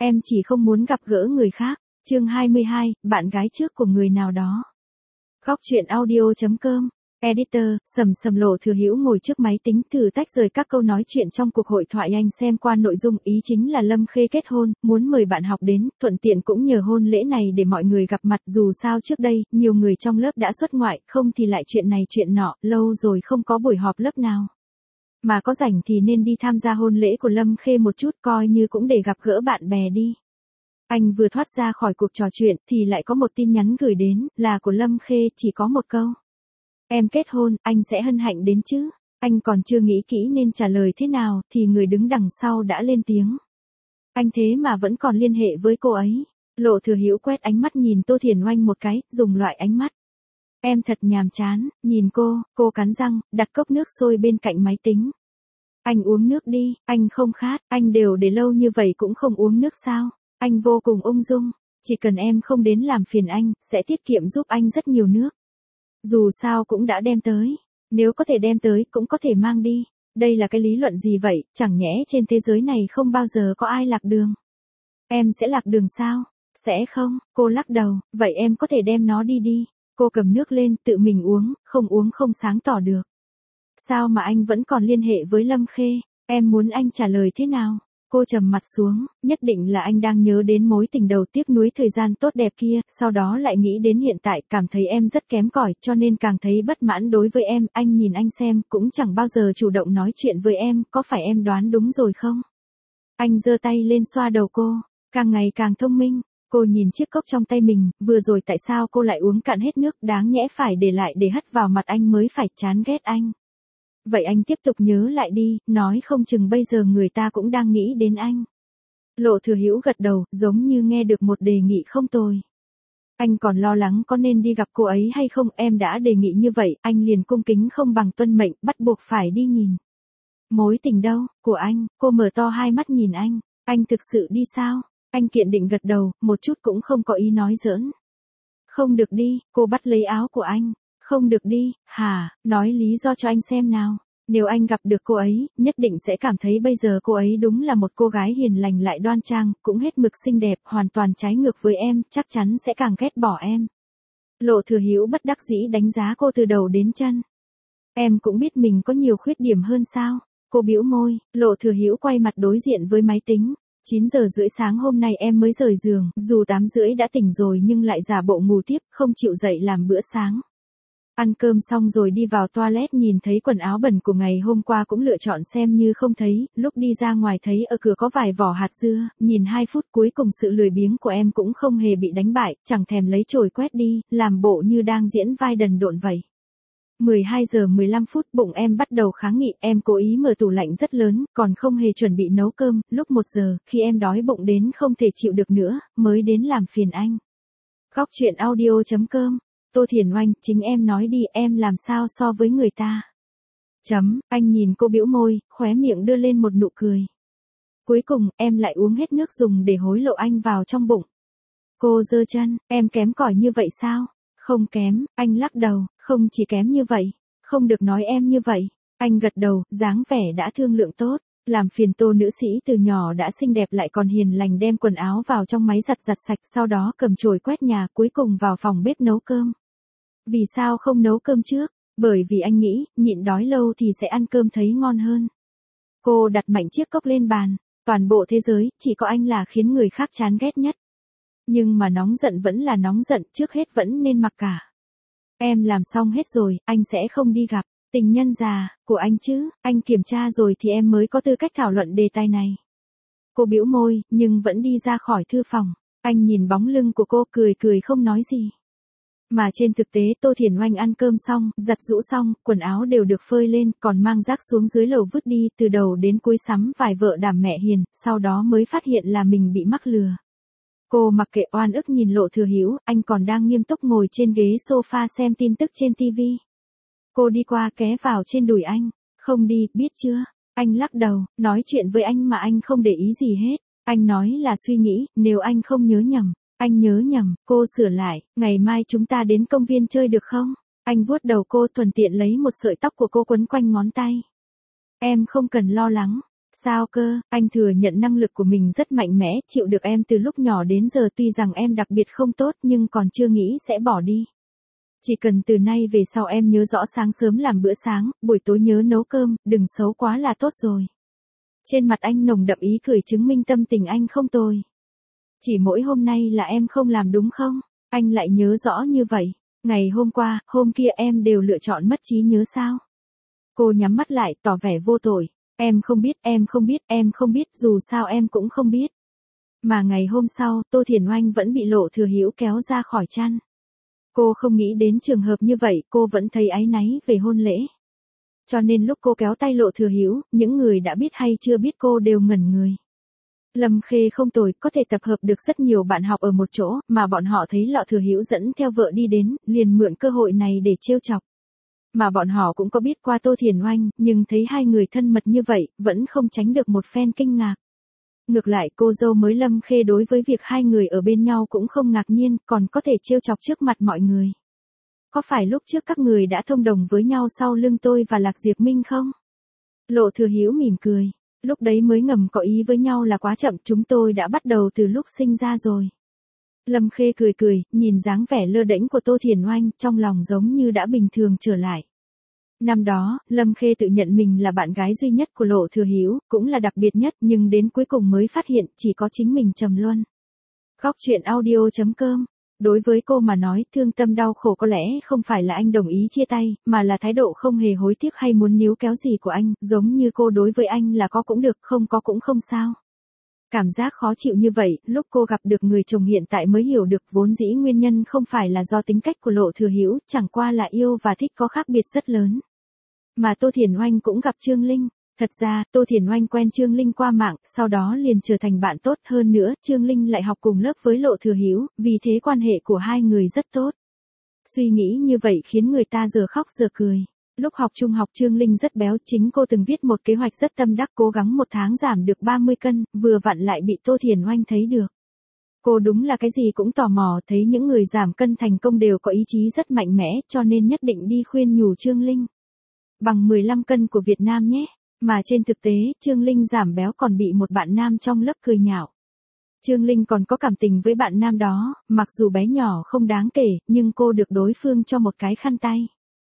Em chỉ không muốn gặp gỡ người khác. Chương 22, bạn gái trước của người nào đó. Góc truyện audio.com. Editor, Sầm Lộ Thừa Hữu ngồi trước máy tính thử tách rời các câu nói chuyện trong cuộc hội thoại. Anh xem qua nội dung, ý chính là Lâm Khê kết hôn, muốn mời bạn học đến, thuận tiện cũng nhờ hôn lễ này để mọi người gặp mặt. Dù sao trước đây, nhiều người trong lớp đã xuất ngoại, không thì lại chuyện này chuyện nọ, lâu rồi không có buổi họp lớp nào. Mà có rảnh thì nên đi tham gia hôn lễ của Lâm Khê một chút, coi như cũng để gặp gỡ bạn bè đi. Anh vừa thoát ra khỏi cuộc trò chuyện thì lại có một tin nhắn gửi đến, là của Lâm Khê, chỉ có một câu. Em kết hôn, anh sẽ hân hạnh đến chứ? Anh còn chưa nghĩ kỹ nên trả lời thế nào thì người đứng đằng sau đã lên tiếng. Anh thế mà vẫn còn liên hệ với cô ấy. Lộ Thừa Hữu quét ánh mắt nhìn Tô Thiền Oanh một cái, dùng loại ánh mắt. Em thật nhàm chán, nhìn cô cắn răng, đặt cốc nước sôi bên cạnh máy tính. Anh uống nước đi, anh không khát, anh đều để lâu như vậy cũng không uống nước sao? Anh vô cùng ung dung, chỉ cần em không đến làm phiền anh, sẽ tiết kiệm giúp anh rất nhiều nước. Dù sao cũng đã đem tới, nếu có thể đem tới cũng có thể mang đi. Đây là cái lý luận gì vậy, chẳng nhẽ trên thế giới này không bao giờ có ai lạc đường. Em sẽ lạc đường sao? Sẽ không, cô lắc đầu, vậy em có thể đem nó đi. Cô cầm nước lên, tự mình uống không sáng tỏ được. Sao mà anh vẫn còn liên hệ với Lâm Khê? Em muốn anh trả lời thế nào? Cô trầm mặt xuống, nhất định là anh đang nhớ đến mối tình đầu tiếc nuối thời gian tốt đẹp kia, sau đó lại nghĩ đến hiện tại, cảm thấy em rất kém cỏi, cho nên càng thấy bất mãn đối với em. Anh nhìn anh xem, cũng chẳng bao giờ chủ động nói chuyện với em, có phải em đoán đúng rồi không? Anh giơ tay lên xoa đầu cô, càng ngày càng thông minh. Cô nhìn chiếc cốc trong tay mình, vừa rồi tại sao cô lại uống cạn hết nước, đáng nhẽ phải để lại để hất vào mặt anh mới phải, chán ghét anh. Vậy anh tiếp tục nhớ lại đi, nói không chừng bây giờ người ta cũng đang nghĩ đến anh. Lộ Thừa Hữu gật đầu, giống như nghe được một đề nghị không tồi. Anh còn lo lắng có nên đi gặp cô ấy hay không, em đã đề nghị như vậy, anh liền cung kính không bằng tuân mệnh, bắt buộc phải đi nhìn. Mối tình đâu, của anh? Cô mở to hai mắt nhìn anh thực sự đi sao? Anh kiên định gật đầu, một chút cũng không có ý nói giỡn. Không được đi, cô bắt lấy áo của anh. Không được đi, hả, nói lý do cho anh xem nào. Nếu anh gặp được cô ấy, nhất định sẽ cảm thấy bây giờ cô ấy đúng là một cô gái hiền lành lại đoan trang, cũng hết mực xinh đẹp, hoàn toàn trái ngược với em, chắc chắn sẽ càng ghét bỏ em. Lộ Thừa Hữu bất đắc dĩ đánh giá cô từ đầu đến chân. Em cũng biết mình có nhiều khuyết điểm hơn sao? Cô bĩu môi. Lộ Thừa Hữu quay mặt đối diện với máy tính. 9 giờ rưỡi sáng hôm nay em mới rời giường, dù 8 rưỡi đã tỉnh rồi nhưng lại giả bộ ngủ tiếp, không chịu dậy làm bữa sáng. Ăn cơm xong rồi đi vào toilet, nhìn thấy quần áo bẩn của ngày hôm qua cũng lựa chọn xem như không thấy, lúc đi ra ngoài thấy ở cửa có vài vỏ hạt dưa, nhìn 2 phút cuối cùng sự lười biếng của em cũng không hề bị đánh bại, chẳng thèm lấy chổi quét đi, làm bộ như đang diễn vai đần độn vậy. 12 giờ 15 phút bụng em bắt đầu kháng nghị, em cố ý mở tủ lạnh rất lớn, còn không hề chuẩn bị nấu cơm, lúc 1 giờ, khi em đói bụng đến không thể chịu được nữa, mới đến làm phiền anh. Góc truyện audio.com. Tô Thiền Oanh, chính em nói đi, em làm sao so với người ta? Anh nhìn cô bĩu môi, khóe miệng đưa lên một nụ cười. Cuối cùng, em lại uống hết nước dùng để hối lộ anh vào trong bụng. Cô giơ chân, em kém cỏi như vậy sao? Không kém, anh lắc đầu, không chỉ kém như vậy, không được nói em như vậy. Anh gật đầu, dáng vẻ đã thương lượng tốt. Làm phiền Tô nữ sĩ từ nhỏ đã xinh đẹp lại còn hiền lành, đem quần áo vào trong máy giặt sạch, sau đó cầm chổi quét nhà, cuối cùng vào phòng bếp nấu cơm. Vì sao không nấu cơm trước? Bởi vì anh nghĩ, nhịn đói lâu thì sẽ ăn cơm thấy ngon hơn. Cô đặt mạnh chiếc cốc lên bàn. Toàn bộ thế giới, chỉ có anh là khiến người khác chán ghét nhất. Nhưng mà nóng giận vẫn là nóng giận, trước hết vẫn nên mặc cả. Em làm xong hết rồi, anh sẽ không đi gặp tình nhân già của anh chứ, anh kiểm tra rồi thì em mới có tư cách thảo luận đề tài này. Cô bĩu môi, nhưng vẫn đi ra khỏi thư phòng. Anh nhìn bóng lưng của cô, cười không nói gì. Mà trên thực tế Tô Thiền Oanh ăn cơm xong, giặt giũ xong, quần áo đều được phơi lên, còn mang rác xuống dưới lầu vứt đi, từ đầu đến cuối sắm vài vợ đảm mẹ hiền, sau đó mới phát hiện là mình bị mắc lừa. Cô mặc kệ, oan ức nhìn Lộ Thừa Hữu, anh còn đang nghiêm túc ngồi trên ghế sofa xem tin tức trên TV. Cô đi qua ké vào trên đùi anh. Không đi, biết chưa? Anh lắc đầu, nói chuyện với anh mà anh không để ý gì hết. Anh nói là suy nghĩ, nếu anh không nhớ nhầm. Anh nhớ nhầm, cô sửa lại, ngày mai chúng ta đến công viên chơi được không? Anh vuốt đầu cô, thuận tiện lấy một sợi tóc của cô quấn quanh ngón tay. Em không cần lo lắng, Sao cơ, anh thừa nhận năng lực của mình rất mạnh mẽ, chịu được em từ lúc nhỏ đến giờ, tuy rằng em đặc biệt không tốt nhưng còn chưa nghĩ sẽ bỏ đi. Chỉ cần từ nay về sau em nhớ rõ sáng sớm làm bữa sáng, buổi tối nhớ nấu cơm, đừng xấu quá là tốt rồi. Trên mặt anh nồng đậm ý cười chứng minh tâm tình anh không tồi. Chỉ mỗi hôm nay là em không làm đúng không? Anh lại nhớ rõ như vậy. Ngày hôm qua, hôm kia em đều lựa chọn mất trí nhớ sao? Cô nhắm mắt lại, tỏ vẻ vô tội. Em không biết, em không biết, em không biết, dù sao em cũng không biết. Mà ngày hôm sau, Tô Thiển Oanh vẫn bị Lộ Thừa Hữu kéo ra khỏi chăn. Cô không nghĩ đến trường hợp như vậy, cô vẫn thấy áy náy về hôn lễ. Cho nên lúc cô kéo tay Lộ Thừa Hữu, những người đã biết hay chưa biết cô đều ngẩn người. Lâm Khê không tồi, có thể tập hợp được rất nhiều bạn học ở một chỗ, mà bọn họ thấy Lộ Thừa Hữu dẫn theo vợ đi đến, liền mượn cơ hội này để trêu chọc. Mà bọn họ cũng có biết qua Tô Thiển Oanh, nhưng thấy hai người thân mật như vậy, vẫn không tránh được một phen kinh ngạc. Ngược lại cô dâu mới Lâm Khê đối với việc hai người ở bên nhau cũng không ngạc nhiên, còn có thể trêu chọc trước mặt mọi người. Có phải lúc trước các người đã thông đồng với nhau sau lưng tôi và Lạc Diệp Minh không? Lộ Thừa Hữu mỉm cười. Lúc đấy mới ngầm có ý với nhau là quá chậm, chúng tôi đã bắt đầu từ lúc sinh ra rồi. Lâm Khê cười cười, nhìn dáng vẻ lơ đễnh của Tô Thiển Oanh, trong lòng giống như đã bình thường trở lại. Năm đó, Lâm Khê tự nhận mình là bạn gái duy nhất của Lộ Thừa Hữu, cũng là đặc biệt nhất, nhưng đến cuối cùng mới phát hiện chỉ có chính mình trầm luân. Góc truyện audio.com. Đối với cô mà nói, thương tâm đau khổ có lẽ không phải là anh đồng ý chia tay, mà là thái độ không hề hối tiếc hay muốn níu kéo gì của anh, giống như cô đối với anh là có cũng được, không có cũng không sao. Cảm giác khó chịu như vậy, lúc cô gặp được người chồng hiện tại mới hiểu được vốn dĩ nguyên nhân không phải là do tính cách của Lộ Thừa Hữu, chẳng qua là yêu và thích có khác biệt rất lớn. Mà Tô Thiển Oanh cũng gặp Trương Linh. Thật ra, Tô Thiển Oanh quen Trương Linh qua mạng, sau đó liền trở thành bạn tốt, hơn nữa, Trương Linh lại học cùng lớp với Lộ Thừa Hữu, vì thế quan hệ của hai người rất tốt. Suy nghĩ như vậy khiến người ta giờ khóc giờ cười. Lúc học trung học Trương Linh rất béo, chính cô từng viết một kế hoạch rất tâm đắc cố gắng một tháng giảm được 30 cân, vừa vặn lại bị Tô Thiển Oanh thấy được. Cô đúng là cái gì cũng tò mò, thấy những người giảm cân thành công đều có ý chí rất mạnh mẽ, cho nên nhất định đi khuyên nhủ Trương Linh. Bằng 15 cân của Việt Nam nhé. Mà trên thực tế, Trương Linh giảm béo còn bị một bạn nam trong lớp cười nhạo. Trương Linh còn có cảm tình với bạn nam đó, mặc dù bé nhỏ không đáng kể, nhưng cô được đối phương cho một cái khăn tay.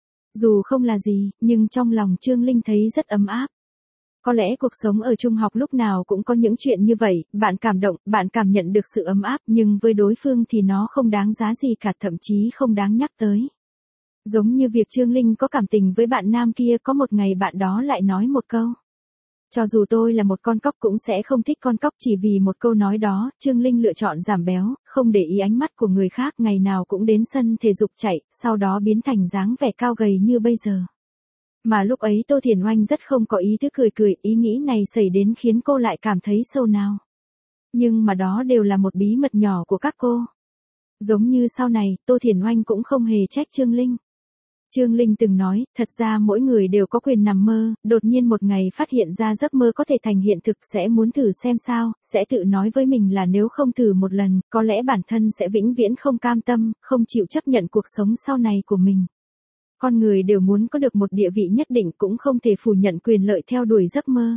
Dù không là gì, nhưng trong lòng Trương Linh thấy rất ấm áp. Có lẽ cuộc sống ở trung học lúc nào cũng có những chuyện như vậy, bạn cảm động, bạn cảm nhận được sự ấm áp, nhưng với đối phương thì nó không đáng giá gì cả, thậm chí không đáng nhắc tới. Giống như việc Trương Linh có cảm tình với bạn nam kia, có một ngày bạn đó lại nói một câu. Cho dù tôi là một con cóc cũng sẽ không thích con cóc, chỉ vì một câu nói đó, Trương Linh lựa chọn giảm béo, không để ý ánh mắt của người khác, ngày nào cũng đến sân thể dục chạy, sau đó biến thành dáng vẻ cao gầy như bây giờ. Mà lúc ấy Tô Thiển Oanh rất không có ý thức cười cười, ý nghĩ này xảy đến khiến cô lại cảm thấy sâu nào. Nhưng mà đó đều là một bí mật nhỏ của các cô. Giống như sau này, Tô Thiển Oanh cũng không hề trách Trương Linh. Trương Linh từng nói, thật ra mỗi người đều có quyền nằm mơ, đột nhiên một ngày phát hiện ra giấc mơ có thể thành hiện thực sẽ muốn thử xem sao, sẽ tự nói với mình là nếu không thử một lần, có lẽ bản thân sẽ vĩnh viễn không cam tâm, không chịu chấp nhận cuộc sống sau này của mình. Con người đều muốn có được một địa vị nhất định, cũng không thể phủ nhận quyền lợi theo đuổi giấc mơ.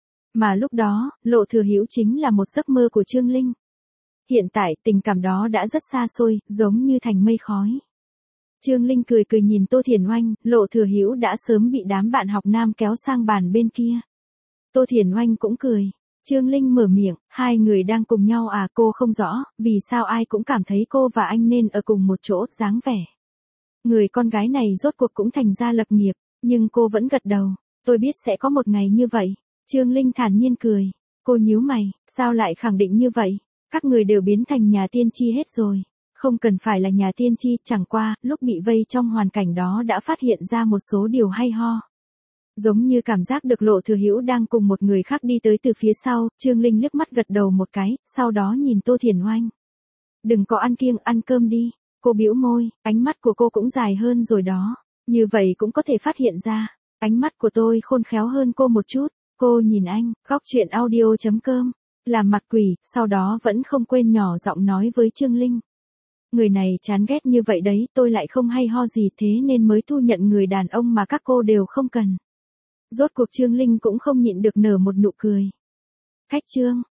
Mà lúc đó, Lộ Thừa Hữu chính là một giấc mơ của Trương Linh. Hiện tại, tình cảm đó đã rất xa xôi, giống như thành mây khói. Trương Linh cười cười nhìn Tô Thiển Oanh, Lộ Thừa Hữu đã sớm bị đám bạn học nam kéo sang bàn bên kia. Tô Thiển Oanh cũng cười. Trương Linh mở miệng, hai người đang cùng nhau à, cô không rõ, vì sao ai cũng cảm thấy cô và anh nên ở cùng một chỗ, dáng vẻ. Người con gái này rốt cuộc cũng thành ra lập nghiệp, nhưng cô vẫn gật đầu. Tôi biết sẽ có một ngày như vậy. Trương Linh thản nhiên cười. Cô nhíu mày, sao lại khẳng định như vậy? Các người đều biến thành nhà tiên tri hết rồi. Không cần phải là nhà tiên tri, chẳng qua, lúc bị vây trong hoàn cảnh đó đã phát hiện ra một số điều hay ho. Giống như cảm giác được Lộ Thừa Hữu đang cùng một người khác đi tới từ phía sau, Trương Linh liếc mắt gật đầu một cái, sau đó nhìn Tô Thiển Oanh. Đừng có ăn kiêng, ăn cơm đi. Cô bĩu môi, ánh mắt của cô cũng dài hơn rồi đó. Như vậy cũng có thể phát hiện ra, ánh mắt của tôi khôn khéo hơn cô một chút. Cô nhìn anh, góc truyện audio.com, làm mặt quỷ, sau đó vẫn không quên nhỏ giọng nói với Trương Linh. Người này chán ghét như vậy đấy, tôi lại không hay ho gì thế nên mới thu nhận người đàn ông mà các cô đều không cần. Rốt cuộc Trương Linh cũng không nhịn được nở một nụ cười. Khách Trương,